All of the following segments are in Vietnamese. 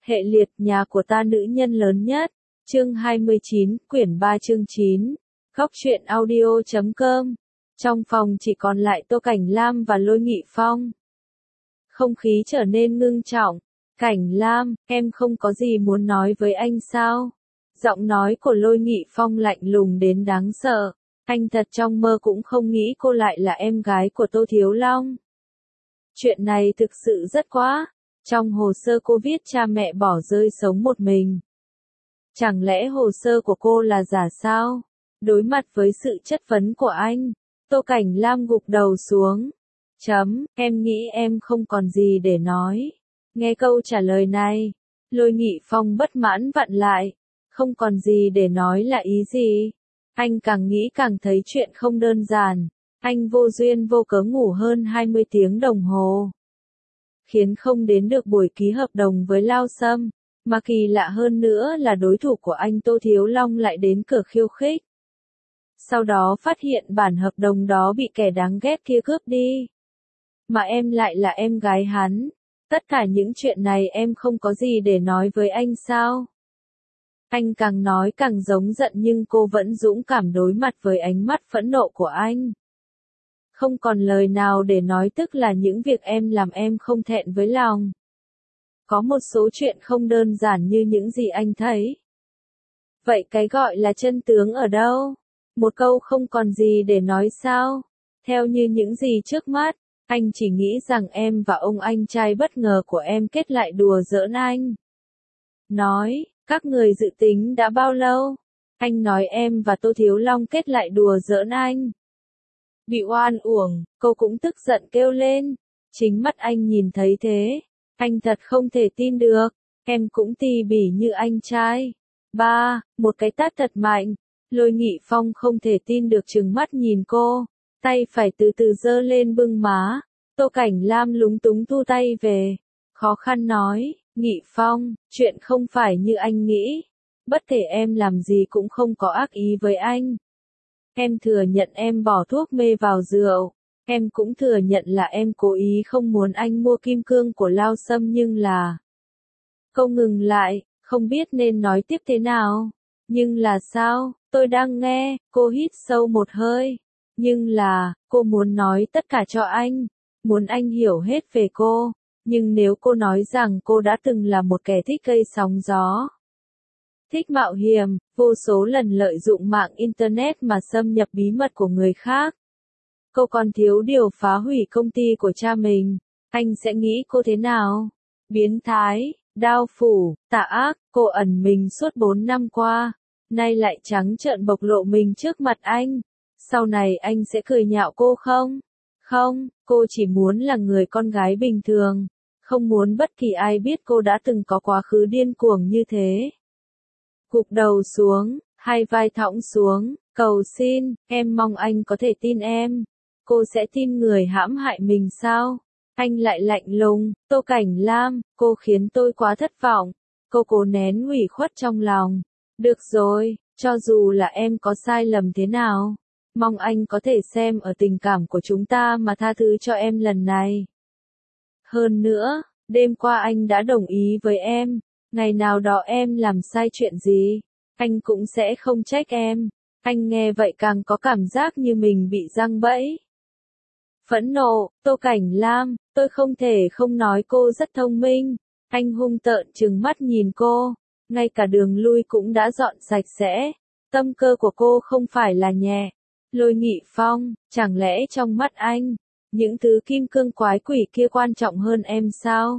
Hệ liệt nhà của ta nữ nhân lớn nhất. Chương 29, quyển 3 chương 9. Góc truyện audio.com. Trong phòng chỉ còn lại Tô Cảnh Lam và Lôi Nghị Phong. Không khí trở nên ngưng trọng. Cảnh Lam, em không có gì muốn nói với anh sao? Giọng nói của Lôi Nghị Phong lạnh lùng đến đáng sợ. Anh thật trong mơ cũng không nghĩ cô lại là em gái của Tô Thiếu Long. Chuyện này thực sự rất quá. Trong hồ sơ cô viết cha mẹ bỏ rơi sống một mình. Chẳng lẽ hồ sơ của cô là giả sao? Đối mặt với sự chất vấn của anh, Tô Cảnh Lam gục đầu xuống. Em nghĩ em không còn gì để nói. Nghe câu trả lời này, Lôi Nghị Phong bất mãn vặn lại. Không còn gì để nói là ý gì? Anh càng nghĩ càng thấy chuyện không đơn giản. Anh vô duyên vô cớ ngủ hơn 20 tiếng đồng hồ. Khiến không đến được buổi ký hợp đồng với Lao Sâm. Mà kỳ lạ hơn nữa là đối thủ của anh Tô Thiếu Long lại đến cửa khiêu khích. Sau đó phát hiện bản hợp đồng đó bị kẻ đáng ghét kia cướp đi. Mà em lại là em gái hắn. Tất cả những chuyện này em không có gì để nói với anh sao? Anh càng nói càng giống giận nhưng cô vẫn dũng cảm đối mặt với ánh mắt phẫn nộ của anh. Không còn lời nào để nói, tức là những việc em làm em không thẹn với lòng. Có một số chuyện không đơn giản như những gì anh thấy. Vậy cái gọi là chân tướng ở đâu? Một câu không còn gì để nói sao? Theo như những gì trước mắt, anh chỉ nghĩ rằng em và ông anh trai bất ngờ của em kết lại đùa giỡn anh. Nói, các người dự tính đã bao lâu? Anh nói em và Tô Thiếu Long kết lại đùa giỡn anh. Bị oan uổng, cô cũng tức giận kêu lên. Chính mắt anh nhìn thấy thế. Anh thật không thể tin được. Em cũng tì bỉ như anh trai. Một cái tát thật mạnh. Lôi Nghị Phong không thể tin được trừng mắt nhìn cô. Tay phải từ từ giơ lên bưng má. Tô Cảnh Lam lúng túng thu tay về. Khó khăn nói, Nghị Phong, chuyện không phải như anh nghĩ. Bất kể em làm gì cũng không có ác ý với anh. Em thừa nhận em bỏ thuốc mê vào rượu. Em cũng thừa nhận là em cố ý không muốn anh mua kim cương của Lao Sâm nhưng là... Cô ngừng lại, không biết nên nói tiếp thế nào. Nhưng là sao? Tôi đang nghe. Cô hít sâu một hơi. Nhưng là, cô muốn nói tất cả cho anh. Muốn anh hiểu hết về cô. Nhưng nếu cô nói rằng cô đã từng là một kẻ thích gây sóng gió, thích mạo hiểm, vô số lần lợi dụng mạng Internet mà xâm nhập bí mật của người khác. Cô còn thiếu điều phá hủy công ty của cha mình. Anh sẽ nghĩ cô thế nào? Biến thái, đao phủ, tà ác, cô ẩn mình suốt 4 năm qua. Nay lại trắng trợn bộc lộ mình trước mặt anh. Sau này anh sẽ cười nhạo cô không? Không, cô chỉ muốn là người con gái bình thường. Không muốn bất kỳ ai biết cô đã từng có quá khứ điên cuồng như thế. Gục đầu xuống, hai vai thõng xuống, cầu xin, em mong anh có thể tin em. Cô sẽ tin người hãm hại mình sao? Anh lại lạnh lùng, Tô Cảnh Lam, cô khiến tôi quá thất vọng. Cô cố nén ủy khuất trong lòng. Được rồi, cho dù là em có sai lầm thế nào, mong anh có thể xem ở tình cảm của chúng ta mà tha thứ cho em lần này. Hơn nữa, đêm qua anh đã đồng ý với em. Ngày nào đó em làm sai chuyện gì, anh cũng sẽ không trách em. Anh nghe vậy càng có cảm giác như mình bị giăng bẫy. Phẫn nộ, Tô Cảnh Lam, tôi không thể không nói cô rất thông minh. Anh hung tợn trừng mắt nhìn cô. Ngay cả đường lui cũng đã dọn sạch sẽ. Tâm cơ của cô không phải là nhẹ. Lôi Nghị Phong, chẳng lẽ trong mắt anh, những thứ kim cương quái quỷ kia quan trọng hơn em sao?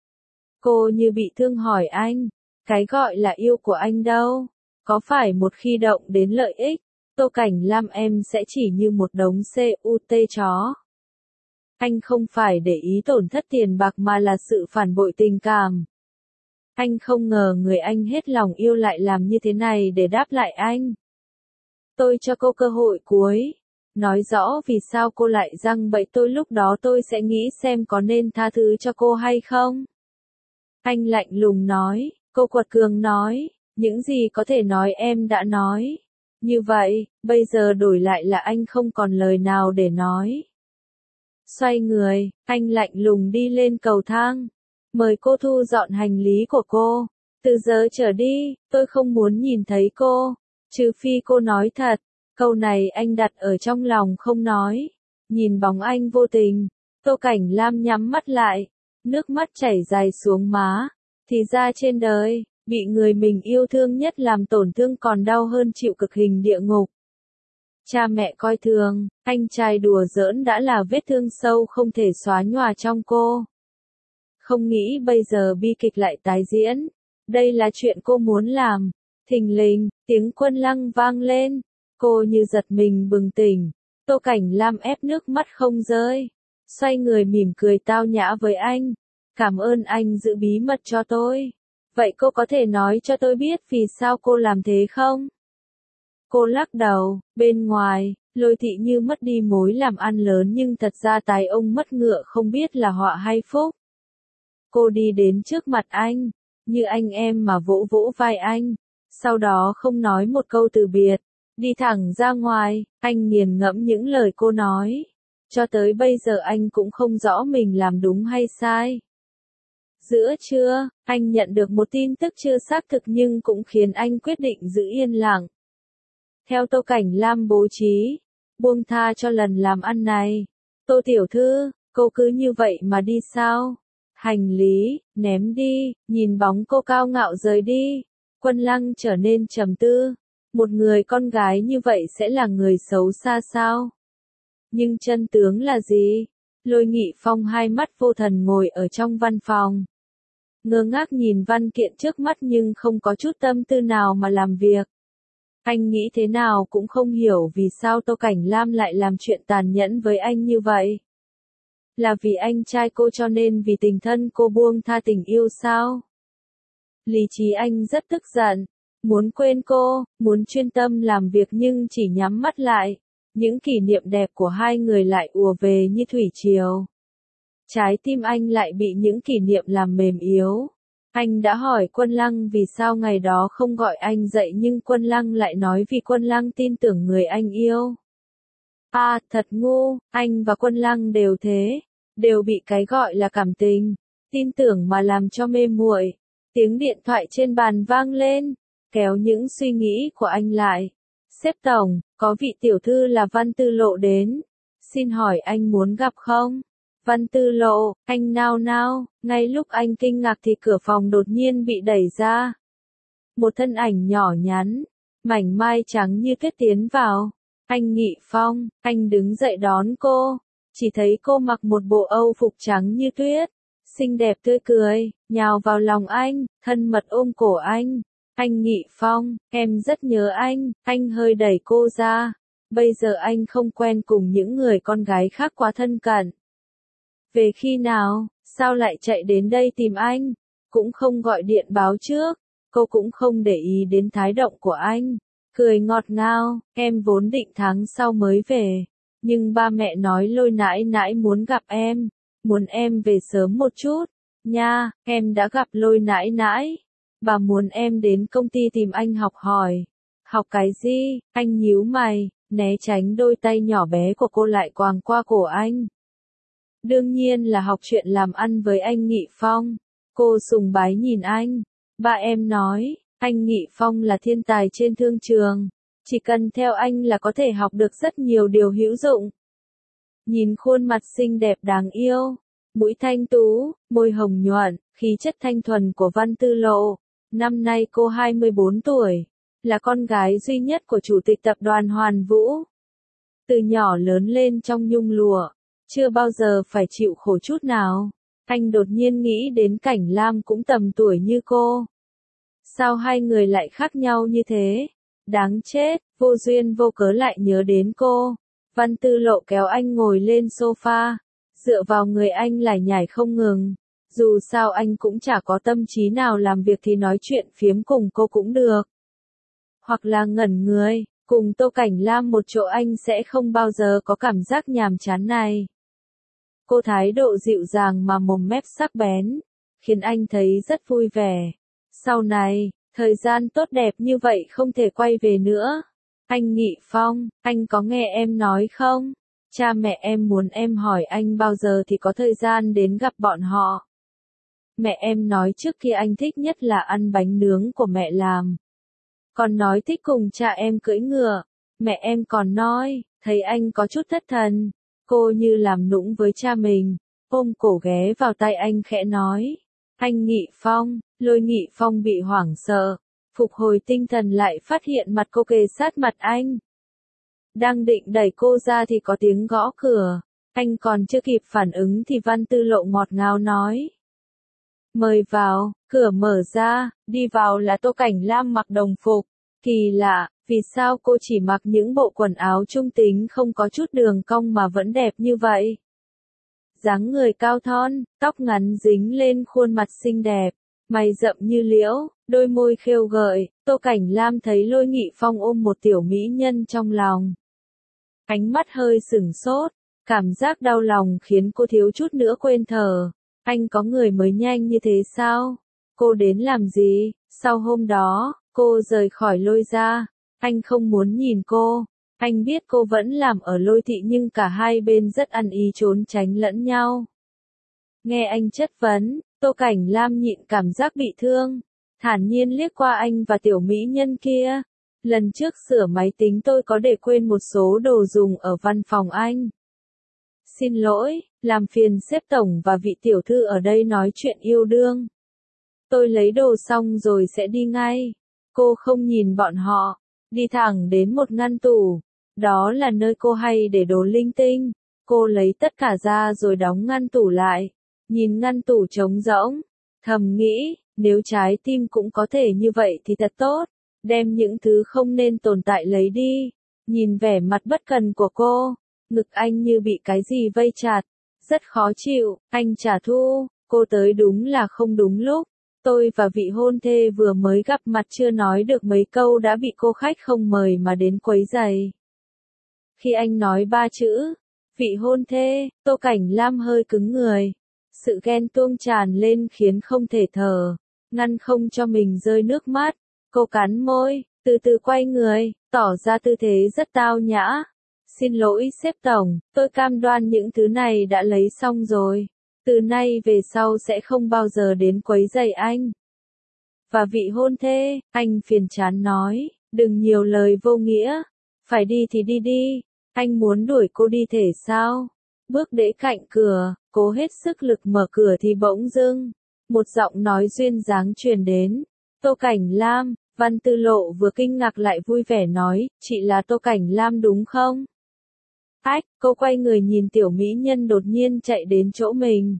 Cô như bị thương hỏi anh, cái gọi là yêu của anh đâu? Có phải một khi động đến lợi ích, Tô Cảnh Lam em sẽ chỉ như một đống CUT chó? Anh không phải để ý tổn thất tiền bạc mà là sự phản bội tình cảm. Anh không ngờ người anh hết lòng yêu lại làm như thế này để đáp lại anh. Tôi cho cô cơ hội cuối. Nói rõ vì sao cô lại giăng bẫy tôi, lúc đó tôi sẽ nghĩ xem có nên tha thứ cho cô hay không. Anh lạnh lùng nói, cô quật cường nói, những gì có thể nói em đã nói. Như vậy, bây giờ đổi lại là anh không còn lời nào để nói. Xoay người, anh lạnh lùng đi lên cầu thang. Mời cô thu dọn hành lý của cô. Từ giờ trở đi, tôi không muốn nhìn thấy cô. Trừ phi cô nói thật. Câu này anh đặt ở trong lòng không nói. Nhìn bóng anh vô tình. Tô Cảnh Lam nhắm mắt lại. Nước mắt chảy dài xuống má. Thì ra trên đời, bị người mình yêu thương nhất làm tổn thương còn đau hơn chịu cực hình địa ngục. Cha mẹ coi thường, anh trai đùa giỡn đã là vết thương sâu không thể xóa nhòa trong cô. Không nghĩ bây giờ bi kịch lại tái diễn. Đây là chuyện cô muốn làm. Thình lình, tiếng Quân Lăng vang lên. Cô như giật mình bừng tỉnh. Tô Cảnh Lam ép nước mắt không rơi. Xoay người mỉm cười tao nhã với anh. Cảm ơn anh giữ bí mật cho tôi. Vậy cô có thể nói cho tôi biết vì sao cô làm thế không? Cô lắc đầu, bên ngoài, Lôi Thị như mất đi mối làm ăn lớn nhưng thật ra tài ông mất ngựa không biết là họa hay phúc. Cô đi đến trước mặt anh, như anh em mà vỗ vỗ vai anh, sau đó không nói một câu từ biệt, đi thẳng ra ngoài, anh nghiền ngẫm những lời cô nói. Cho tới bây giờ anh cũng không rõ mình làm đúng hay sai. Giữa trưa, anh nhận được một tin tức chưa xác thực nhưng cũng khiến anh quyết định giữ yên lặng. Theo Tô Cảnh Lam bố trí, buông tha cho lần làm ăn này. Tô tiểu thư, cô cứ như vậy mà đi sao? Hành lý, ném đi, nhìn bóng cô cao ngạo rời đi. Quân Lăng trở nên trầm tư. Một người con gái như vậy sẽ là người xấu xa sao? Nhưng chân tướng là gì? Lôi Nghị Phong hai mắt vô thần ngồi ở trong văn phòng. Ngơ ngác nhìn văn kiện trước mắt nhưng không có chút tâm tư nào mà làm việc. Anh nghĩ thế nào cũng không hiểu vì sao Tô Cảnh Lam lại làm chuyện tàn nhẫn với anh như vậy. Là vì anh trai cô cho nên vì tình thân cô buông tha tình yêu sao? Lý trí anh rất tức giận, muốn quên cô, muốn chuyên tâm làm việc nhưng chỉ nhắm mắt lại. Những kỷ niệm đẹp của hai người lại ùa về như thủy triều. Trái tim anh lại bị những kỷ niệm làm mềm yếu. Anh đã hỏi Quân Lăng vì sao ngày đó không gọi anh dậy nhưng Quân Lăng lại nói vì Quân Lăng tin tưởng người anh yêu. À, thật ngu, anh và Quân Lăng đều thế, đều bị cái gọi là cảm tình, tin tưởng mà làm cho mê muội. Tiếng điện thoại trên bàn vang lên, kéo những suy nghĩ của anh lại. Sếp tổng, có vị tiểu thư là Văn Tư Lộ đến. Xin hỏi anh muốn gặp không? Văn Tư Lộ, anh nao nao, ngay lúc anh kinh ngạc thì cửa phòng đột nhiên bị đẩy ra. Một thân ảnh nhỏ nhắn, mảnh mai trắng như tuyết tiến vào. Anh Nghị Phong, anh đứng dậy đón cô, chỉ thấy cô mặc một bộ âu phục trắng như tuyết, xinh đẹp tươi cười, nhào vào lòng anh, thân mật ôm cổ anh. Anh Nghị Phong, em rất nhớ anh hơi đẩy cô ra. Bây giờ anh không quen cùng những người con gái khác quá thân cận. Về khi nào, sao lại chạy đến đây tìm anh? Cũng không gọi điện báo trước, cô cũng không để ý đến thái độ của anh. Cười ngọt ngào, em vốn định tháng sau mới về. Nhưng ba mẹ nói Lôi nãi nãi muốn gặp em, muốn em về sớm một chút. Nha, em đã gặp Lôi nãi nãi. Bà muốn em đến công ty tìm anh học hỏi. Học cái gì? Anh nhíu mày, né tránh đôi tay nhỏ bé của cô lại quàng qua cổ anh. Đương nhiên là học chuyện làm ăn với anh Nghị Phong. Cô sùng bái nhìn anh. Ba em nói, anh Nghị Phong là thiên tài trên thương trường. Chỉ cần theo anh là có thể học được rất nhiều điều hữu dụng. Nhìn khuôn mặt xinh đẹp đáng yêu, mũi thanh tú, môi hồng nhuận, khí chất thanh thuần của Văn Tư Lộ. Năm nay cô 24 tuổi, là con gái duy nhất của chủ tịch tập đoàn Hoàn Vũ. Từ nhỏ lớn lên trong nhung lụa, chưa bao giờ phải chịu khổ chút nào. Anh đột nhiên nghĩ đến Cảnh Lam cũng tầm tuổi như cô. Sao hai người lại khác nhau như thế? Đáng chết, vô duyên vô cớ lại nhớ đến cô. Văn Tư Lộ kéo anh ngồi lên sofa, dựa vào người anh lải nhải không ngừng. Dù sao anh cũng chả có tâm trí nào làm việc thì nói chuyện phiếm cùng cô cũng được. Hoặc là ngẩn người, cùng Tô Cảnh Lam một chỗ anh sẽ không bao giờ có cảm giác nhàm chán này. Cô thái độ dịu dàng mà mồm mép sắc bén, khiến anh thấy rất vui vẻ. Sau này, thời gian tốt đẹp như vậy không thể quay về nữa. Anh Nghị Phong, anh có nghe em nói không? Cha mẹ em muốn em hỏi anh bao giờ thì có thời gian đến gặp bọn họ. Mẹ em nói trước kia anh thích nhất là ăn bánh nướng của mẹ làm. Còn nói thích cùng cha em cưỡi ngựa. Mẹ em còn nói, thấy anh có chút thất thần. Cô như làm nũng với cha mình, ôm cổ ghé vào tay anh khẽ nói. Anh Nghị Phong, Lôi Nghị Phong bị hoảng sợ. Phục hồi tinh thần lại phát hiện mặt cô kề sát mặt anh. Đang định đẩy cô ra thì có tiếng gõ cửa. Anh còn chưa kịp phản ứng thì Văn Tư Lộ ngọt ngào nói. Mời vào, cửa mở ra, đi vào là Tô Cảnh Lam mặc đồng phục. Kỳ lạ, vì sao cô chỉ mặc những bộ quần áo trung tính không có chút đường cong mà vẫn đẹp như vậy? Dáng người cao thon, tóc ngắn dính lên khuôn mặt xinh đẹp, mày rậm như liễu, đôi môi khêu gợi, Tô Cảnh Lam thấy Lôi Nghị Phong ôm một tiểu mỹ nhân trong lòng. Ánh mắt hơi sửng sốt, cảm giác đau lòng khiến cô thiếu chút nữa quên thở. Anh có người mới nhanh như thế sao? Cô đến làm gì? Sau hôm đó, cô rời khỏi Lôi gia. Anh không muốn nhìn cô. Anh biết cô vẫn làm ở Lôi thị nhưng cả hai bên rất ăn ý trốn tránh lẫn nhau. Nghe anh chất vấn, Tô Cảnh Lam nhịn cảm giác bị thương. Thản nhiên liếc qua anh và tiểu mỹ nhân kia. Lần trước sửa máy tính tôi có để quên một số đồ dùng ở văn phòng anh. Xin lỗi, làm phiền sếp tổng và vị tiểu thư ở đây nói chuyện yêu đương. Tôi lấy đồ xong rồi sẽ đi ngay. Cô không nhìn bọn họ, đi thẳng đến một ngăn tủ. Đó là nơi cô hay để đồ linh tinh. Cô lấy tất cả ra rồi đóng ngăn tủ lại. Nhìn ngăn tủ trống rỗng, thầm nghĩ, nếu trái tim cũng có thể như vậy thì thật tốt. Đem những thứ không nên tồn tại lấy đi. Nhìn vẻ mặt bất cần của cô, ngực anh như bị cái gì vây chặt. Rất khó chịu, anh trả thù, cô tới đúng là không đúng lúc. Tôi và vị hôn thê vừa mới gặp mặt chưa nói được mấy câu đã bị cô khách không mời mà đến quấy rầy. Khi anh nói ba chữ, vị hôn thê, Tô Cảnh Lam hơi cứng người. Sự ghen tuông tràn lên khiến không thể thở, ngăn không cho mình rơi nước mắt. Cô cắn môi, từ từ quay người, tỏ ra tư thế rất tao nhã. Xin lỗi sếp tổng, tôi cam đoan những thứ này đã lấy xong rồi. Từ nay về sau sẽ không bao giờ đến quấy rầy anh. Và vị hôn thê, anh phiền chán nói, đừng nhiều lời vô nghĩa. Phải đi thì đi đi, anh muốn đuổi cô đi thể sao? Bước đến cạnh cửa, cố hết sức lực mở cửa thì bỗng dưng. Một giọng nói duyên dáng truyền đến. Tô Cảnh Lam, Văn Tư Lộ vừa kinh ngạc lại vui vẻ nói, chị là Tô Cảnh Lam đúng không? Ách, cô quay người nhìn tiểu mỹ nhân đột nhiên chạy đến chỗ mình.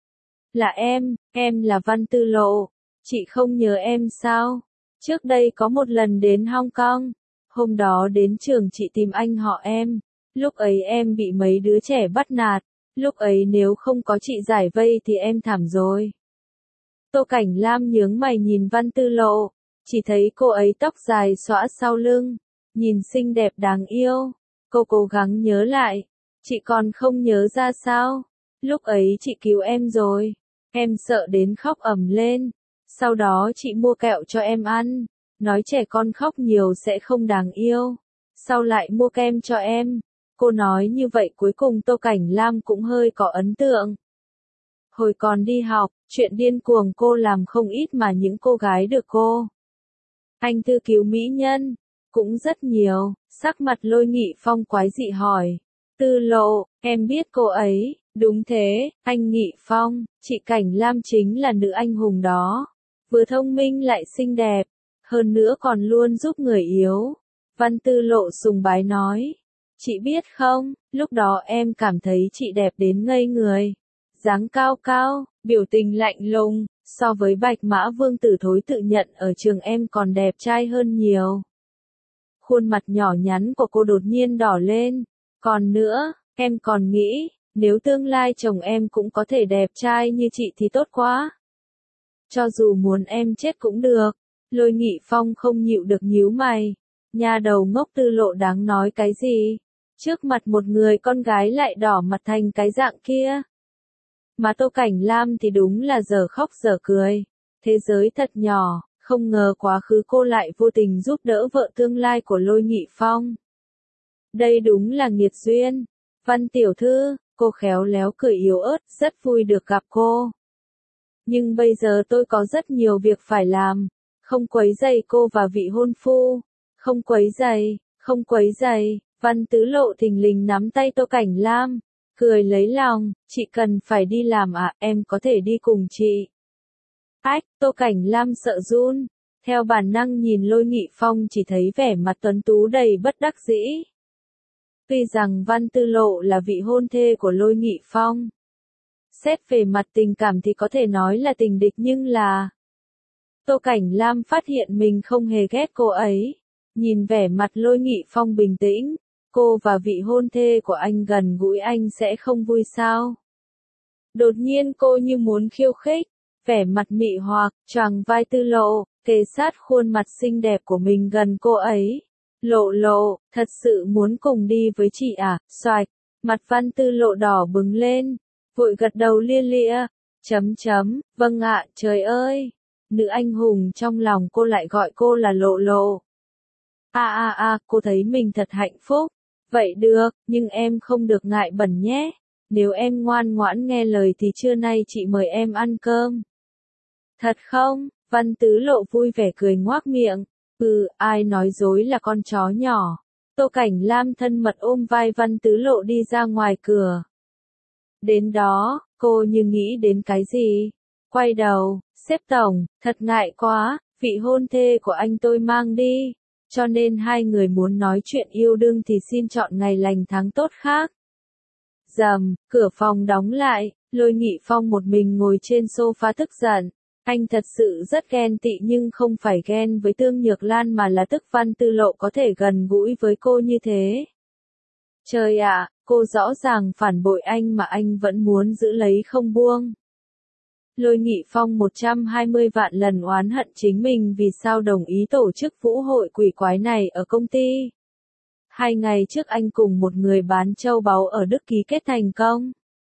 Là em là Văn Tư Lộ. Chị không nhớ em sao? Trước đây có một lần đến Hong Kong. Hôm đó đến trường chị tìm anh họ em. Lúc ấy em bị mấy đứa trẻ bắt nạt. Lúc ấy nếu không có chị giải vây thì em thảm rồi. Tô Cảnh Lam nhướng mày nhìn Văn Tư Lộ. Chỉ thấy cô ấy tóc dài xõa sau lưng. Nhìn xinh đẹp đáng yêu. Cô cố gắng nhớ lại. Chị còn không nhớ ra sao? Lúc ấy chị cứu em rồi. Em sợ đến khóc ầm lên. Sau đó chị mua kẹo cho em ăn. Nói trẻ con khóc nhiều sẽ không đáng yêu. Sau lại mua kem cho em. Cô nói như vậy cuối cùng Tô Cảnh Lam cũng hơi có ấn tượng. Hồi còn đi học, chuyện điên cuồng cô làm không ít mà những cô gái được cô. Anh thư cứu mỹ nhân. Cũng rất nhiều, sắc mặt Lôi Nghị Phong quái dị hỏi. Tư Lộ, em biết cô ấy, đúng thế, anh Nghị Phong, chị Cảnh Lam chính là nữ anh hùng đó. Vừa thông minh lại xinh đẹp, hơn nữa còn luôn giúp người yếu. Văn Tư Lộ sùng bái nói. Chị biết không, lúc đó em cảm thấy chị đẹp đến ngây người. Dáng cao cao, biểu tình lạnh lùng, so với Bạch Mã Vương Tử Thối tự nhận ở trường em còn đẹp trai hơn nhiều. Khuôn mặt nhỏ nhắn của cô đột nhiên đỏ lên. Còn nữa, em còn nghĩ, nếu tương lai chồng em cũng có thể đẹp trai như chị thì tốt quá. Cho dù muốn em chết cũng được. Lôi Nghị Phong không nhịu được nhíu mày. Nhà đầu ngốc Tư Lộ đáng nói cái gì? Trước mặt một người con gái lại đỏ mặt thành cái dạng kia. Mà Tô Cảnh Lam thì đúng là giờ khóc giờ cười. Thế giới thật nhỏ. Không ngờ quá khứ cô lại vô tình giúp đỡ vợ tương lai của Lôi Nghị Phong. Đây đúng là nghiệt duyên. Văn tiểu thư, cô khéo léo cười yếu ớt, rất vui được gặp cô. Nhưng bây giờ tôi có rất nhiều việc phải làm. Không quấy rầy cô và vị hôn phu. Không quấy rầy, không quấy rầy. Văn Tứ Lộ thình lình nắm tay Tô Cảnh Lam, cười lấy lòng, chị cần phải đi làm à, em có thể đi cùng chị. Ách, Tô Cảnh Lam sợ run, theo bản năng nhìn Lôi Nghị Phong chỉ thấy vẻ mặt tuấn tú đầy bất đắc dĩ. Tuy rằng Văn Tư Lộ là vị hôn thê của Lôi Nghị Phong. Xét về mặt tình cảm thì có thể nói là tình địch nhưng là... Tô Cảnh Lam phát hiện mình không hề ghét cô ấy. Nhìn vẻ mặt Lôi Nghị Phong bình tĩnh, cô và vị hôn thê của anh gần gũi anh sẽ không vui sao? Đột nhiên cô như muốn khiêu khích, vẻ mặt mị hoặc, choàng vai Tư Lộ, kề sát khuôn mặt xinh đẹp của mình gần cô ấy. Lộ Lộ, thật sự muốn cùng đi với chị à? Xoạch, mặt Văn Tư Lộ đỏ bừng lên, vội gật đầu lia lịa, vâng ạ, trời ơi. Nữ anh hùng trong lòng cô lại gọi cô là Lộ Lộ. Cô thấy mình thật hạnh phúc. Vậy được, nhưng em không được ngại bẩn nhé. Nếu em ngoan ngoãn nghe lời thì trưa nay chị mời em ăn cơm. Thật không? Văn Tứ Lộ vui vẻ cười ngoác miệng. Ai nói dối là con chó nhỏ. Tô Cảnh Lam thân mật ôm vai Văn Tứ Lộ đi ra ngoài cửa. Đến đó, cô như nghĩ đến cái gì? Quay đầu, sếp tổng, thật ngại quá, vị hôn thê của anh tôi mang đi. Cho nên hai người muốn nói chuyện yêu đương thì xin chọn ngày lành tháng tốt khác. Rầm, cửa phòng đóng lại, Lôi Nghị Phong một mình ngồi trên sofa tức giận. Anh thật sự rất ghen tị nhưng không phải ghen với Tương Nhược Lan mà là tức Văn Tư Lộ có thể gần gũi với cô như thế. Trời ạ, cô rõ ràng phản bội anh mà anh vẫn muốn giữ lấy không buông. Lôi Nghị Phong 120 vạn lần oán hận chính mình vì sao đồng ý tổ chức vũ hội quỷ quái này ở công ty. 2 ngày trước anh cùng một người bán châu báu ở Đức ký kết thành công.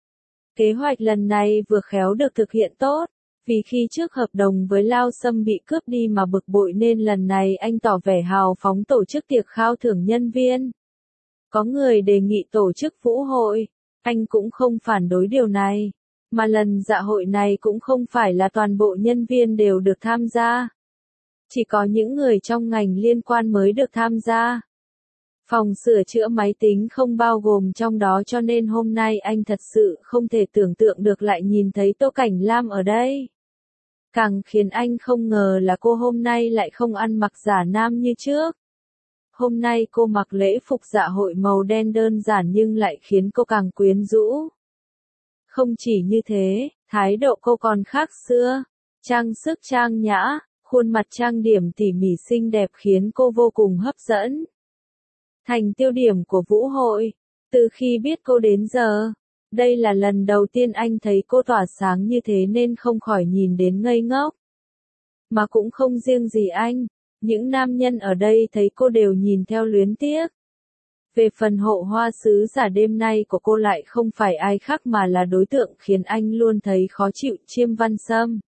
Kế hoạch lần này vừa khéo được thực hiện tốt, vì khi trước hợp đồng với Lao Sâm bị cướp đi mà bực bội nên lần này anh tỏ vẻ hào phóng tổ chức tiệc khao thưởng nhân viên. Có người đề nghị tổ chức vũ hội, anh cũng không phản đối điều này. Mà lần dạ hội này cũng không phải là toàn bộ nhân viên đều được tham gia. Chỉ có những người trong ngành liên quan mới được tham gia. Phòng sửa chữa máy tính không bao gồm trong đó cho nên hôm nay anh thật sự không thể tưởng tượng được lại nhìn thấy Tô Cảnh Lam ở đây. Càng khiến anh không ngờ là cô hôm nay lại không ăn mặc giả nam như trước. Hôm nay cô mặc lễ phục dạ hội màu đen đơn giản nhưng lại khiến cô càng quyến rũ. Không chỉ như thế, thái độ cô còn khác xưa. Trang sức trang nhã, khuôn mặt trang điểm tỉ mỉ xinh đẹp khiến cô vô cùng hấp dẫn. Thành tiêu điểm của vũ hội, từ khi biết cô đến giờ. Đây là lần đầu tiên anh thấy cô tỏa sáng như thế nên không khỏi nhìn đến ngây ngốc. Mà cũng không riêng gì anh, những nam nhân ở đây thấy cô đều nhìn theo luyến tiếc. Về phần hộ hoa sứ giả đêm nay của cô lại không phải ai khác mà là đối tượng khiến anh luôn thấy khó chịu, Chiêm Văn Sâm.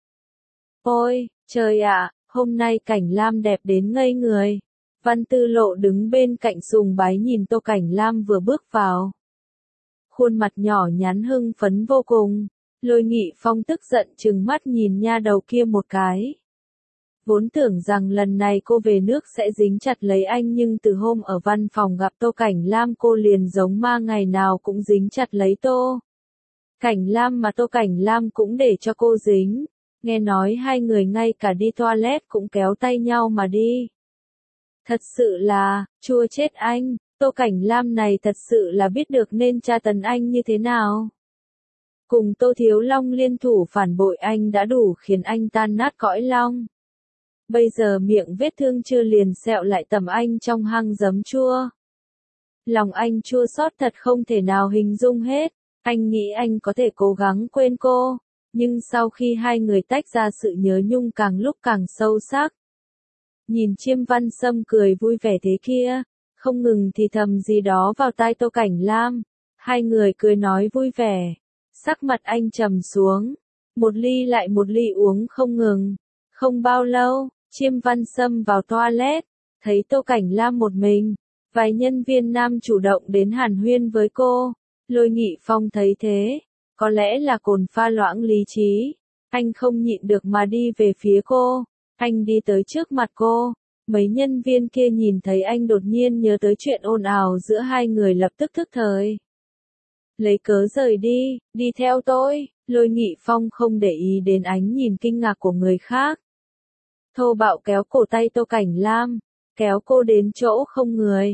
Ôi, trời ạ, hôm nay Cảnh Lam đẹp đến ngây người. Văn Tư Lộ đứng bên cạnh sùng bái nhìn Tô Cảnh Lam vừa bước vào. Khuôn mặt nhỏ nhắn hưng phấn vô cùng. Lôi Nghị Phong tức giận trừng mắt nhìn nha đầu kia một cái. Vốn tưởng rằng lần này cô về nước sẽ dính chặt lấy anh nhưng từ hôm ở văn phòng gặp Tô Cảnh Lam cô liền giống ma ngày nào cũng dính chặt lấy Tô Cảnh Lam mà Tô Cảnh Lam cũng để cho cô dính. Nghe nói hai người ngay cả đi toilet cũng kéo tay nhau mà đi. Thật sự là, chua chết anh, Tô Cảnh Lam này thật sự là biết được nên tra tấn anh như thế nào. Cùng Tô Thiếu Long liên thủ phản bội anh đã đủ khiến anh tan nát cõi lòng. Bây giờ miệng vết thương chưa liền sẹo lại tầm anh trong hang giấm chua. Lòng anh chua xót thật không thể nào hình dung hết. Anh nghĩ anh có thể cố gắng quên cô. Nhưng sau khi hai người tách ra sự nhớ nhung càng lúc càng sâu sắc. Nhìn Chiêm Văn Sâm cười vui vẻ thế kia. Không ngừng thì thầm gì đó vào tai Tô Cảnh Lam. Hai người cười nói vui vẻ. Sắc mặt anh trầm xuống. Một ly lại một ly uống không ngừng. Không bao lâu. Chiêm Văn Sâm vào toilet, thấy Tô Cảnh Lam một mình, vài nhân viên nam chủ động đến hàn huyên với cô. Lôi Nghị Phong thấy thế, có lẽ là cồn pha loãng lý trí, Anh không nhịn được mà đi về phía cô. Anh đi tới trước mặt cô. Mấy nhân viên kia nhìn thấy anh đột nhiên nhớ tới chuyện ồn ào giữa hai người lập tức thức thời. Lấy cớ rời đi, đi theo tôi. Lôi Nghị Phong không để ý đến ánh nhìn kinh ngạc của người khác. Thô bạo kéo cổ tay Tô Cảnh Lam, kéo cô đến chỗ không người.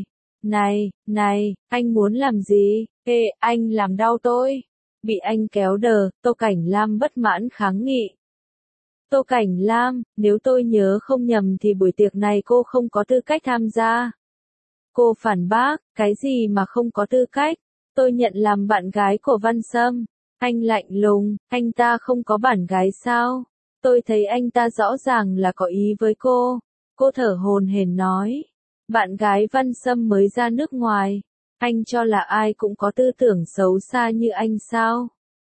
Này, anh muốn làm gì? Ê, anh làm đau tôi. Bị anh kéo đờ, Tô Cảnh Lam bất mãn kháng nghị. Tô Cảnh Lam, nếu tôi nhớ không nhầm thì buổi tiệc này cô không có tư cách tham gia. Cô phản bác, cái gì mà không có tư cách? Tôi nhận làm bạn gái của Văn Sâm. Anh lạnh lùng, anh ta không có bạn gái sao? Tôi thấy anh ta rõ ràng là có ý với cô. Cô thở hổn hển nói. Bạn gái Văn Sâm mới ra nước ngoài. Anh cho là ai cũng có tư tưởng xấu xa như anh sao?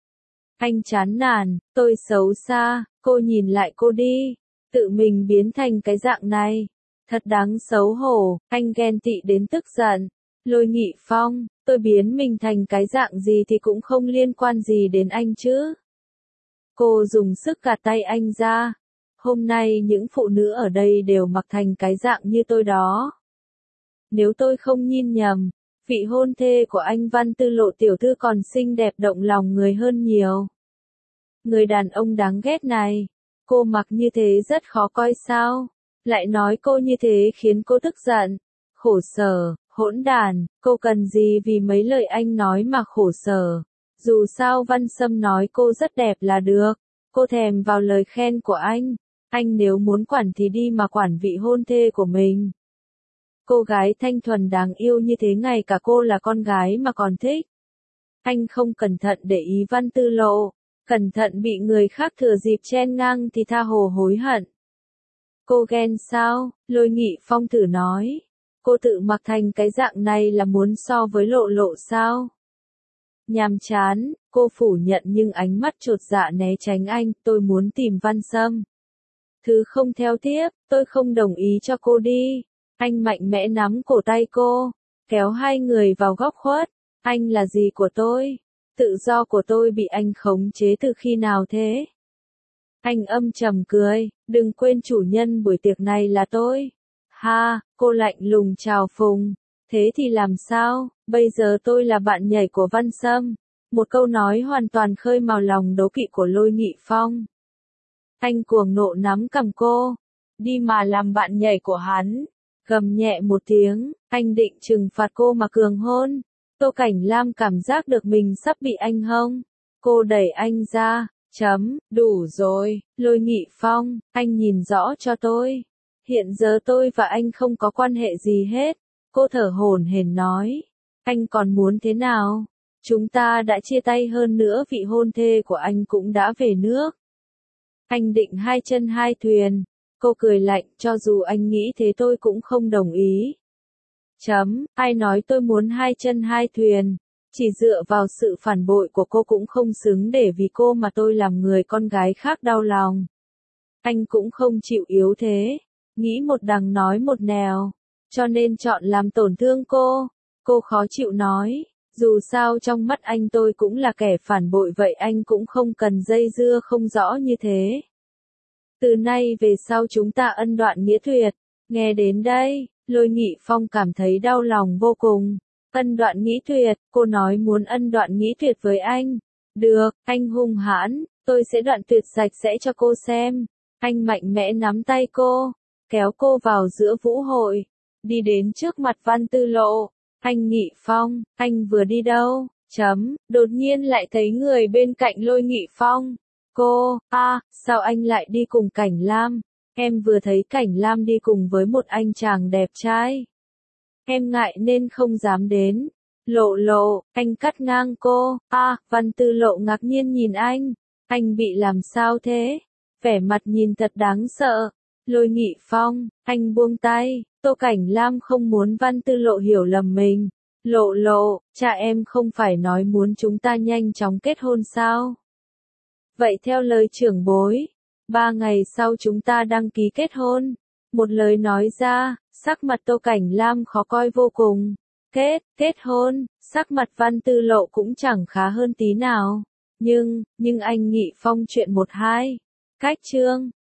Anh chán nản, tôi xấu xa, cô nhìn lại cô đi. Tự mình biến thành cái dạng này. Thật đáng xấu hổ, anh ghen tị đến tức giận. Lôi Nghị Phong, tôi biến mình thành cái dạng gì thì cũng không liên quan gì đến anh chứ. Cô dùng sức gạt tay anh ra. Hôm nay những phụ nữ ở đây đều mặc thành cái dạng như tôi đó. Nếu tôi không nhìn nhầm, vị hôn thê của anh Văn Tư Lộ tiểu thư còn xinh đẹp động lòng người hơn nhiều. Người đàn ông đáng ghét này, cô mặc như thế rất khó coi sao? Lại nói cô như thế khiến cô tức giận. Khổ sở, hỗn đàn, cô cần gì vì mấy lời anh nói mà khổ sở. Dù sao Văn Sâm nói cô rất đẹp là được. Cô thèm vào lời khen của anh. Anh nếu muốn quản thì đi mà quản vị hôn thê của mình. Cô gái thanh thuần đáng yêu như thế ngay cả cô là con gái mà còn thích. Anh không cẩn thận để ý Văn Tư Lộ. Cẩn thận bị người khác thừa dịp chen ngang thì tha hồ hối hận. Cô ghen sao? Lôi Nghị Phong thử nói. Cô tự mặc thành cái dạng này là muốn so với Lộ Lộ sao? Nhàm chán, cô phủ nhận nhưng ánh mắt chột dạ né tránh anh, tôi muốn tìm Văn Sâm. Thứ không theo tiếp, tôi không đồng ý cho cô đi. Anh mạnh mẽ nắm cổ tay cô, kéo hai người vào góc khuất. Anh là gì của tôi? Tự do của tôi bị anh khống chế từ khi nào thế? Anh âm trầm cười, đừng quên chủ nhân buổi tiệc này là tôi. Ha, cô lạnh lùng chào phùng. Thế thì làm sao, bây giờ tôi là bạn nhảy của Văn Sâm. Một câu nói hoàn toàn khơi mào lòng đố kỵ của Lôi Nghị Phong. Anh cuồng nộ nắm cầm cô. Đi mà làm bạn nhảy của hắn. Gầm nhẹ một tiếng, anh định trừng phạt cô mà cường hôn. Tô Cảnh Lam cảm giác được mình sắp bị anh hông. Cô đẩy anh ra, đủ rồi, Lôi Nghị Phong, anh nhìn rõ cho tôi. Hiện giờ tôi và anh không có quan hệ gì hết. Cô thở hổn hển nói. Anh còn muốn thế nào? Chúng ta đã chia tay hơn nữa vị hôn thê của anh cũng đã về nước. Anh định hai chân hai thuyền. Cô cười lạnh, cho dù anh nghĩ thế tôi cũng không đồng ý. Ai nói tôi muốn hai chân hai thuyền. Chỉ dựa vào sự phản bội của cô cũng không xứng để vì cô mà tôi làm người con gái khác đau lòng. Anh cũng không chịu yếu thế. Nghĩ một đằng nói một nẻo. Cho nên chọn làm tổn thương cô. Cô khó chịu nói. Dù sao trong mắt anh tôi cũng là kẻ phản bội vậy anh cũng không cần dây dưa không rõ như thế. Từ nay về sau chúng ta ân đoạn nghĩa tuyệt. Nghe đến đây, Lôi Nghị Phong cảm thấy đau lòng vô cùng. Ân đoạn nghĩa tuyệt, cô nói muốn ân đoạn nghĩa tuyệt với anh. Được, anh hung hãn, tôi sẽ đoạn tuyệt sạch sẽ cho cô xem. Anh mạnh mẽ nắm tay cô, kéo cô vào giữa vũ hội. Đi đến trước mặt Văn Tư Lộ. Anh Nghị Phong, anh vừa đi đâu? Đột nhiên lại thấy người bên cạnh Lôi Nghị Phong. Cô, sao anh lại đi cùng Cảnh Lam? Em vừa thấy Cảnh Lam đi cùng với một anh chàng đẹp trai. Em ngại nên không dám đến. Lộ, anh cắt ngang cô. Văn Tư Lộ ngạc nhiên nhìn anh. Anh bị làm sao thế? Vẻ mặt nhìn thật đáng sợ. Lôi Nghị Phong, anh buông tay. Tô Cảnh Lam không muốn Văn Tư Lộ hiểu lầm mình. Lộ, cha em không phải nói muốn chúng ta nhanh chóng kết hôn sao? Vậy theo lời trưởng bối, 3 ngày sau chúng ta đăng ký kết hôn. Một lời nói ra, sắc mặt Tô Cảnh Lam khó coi vô cùng. Kết hôn, sắc mặt Văn Tư Lộ cũng chẳng khá hơn tí nào. Nhưng anh Nghị Phong chuyện 12. Cách chương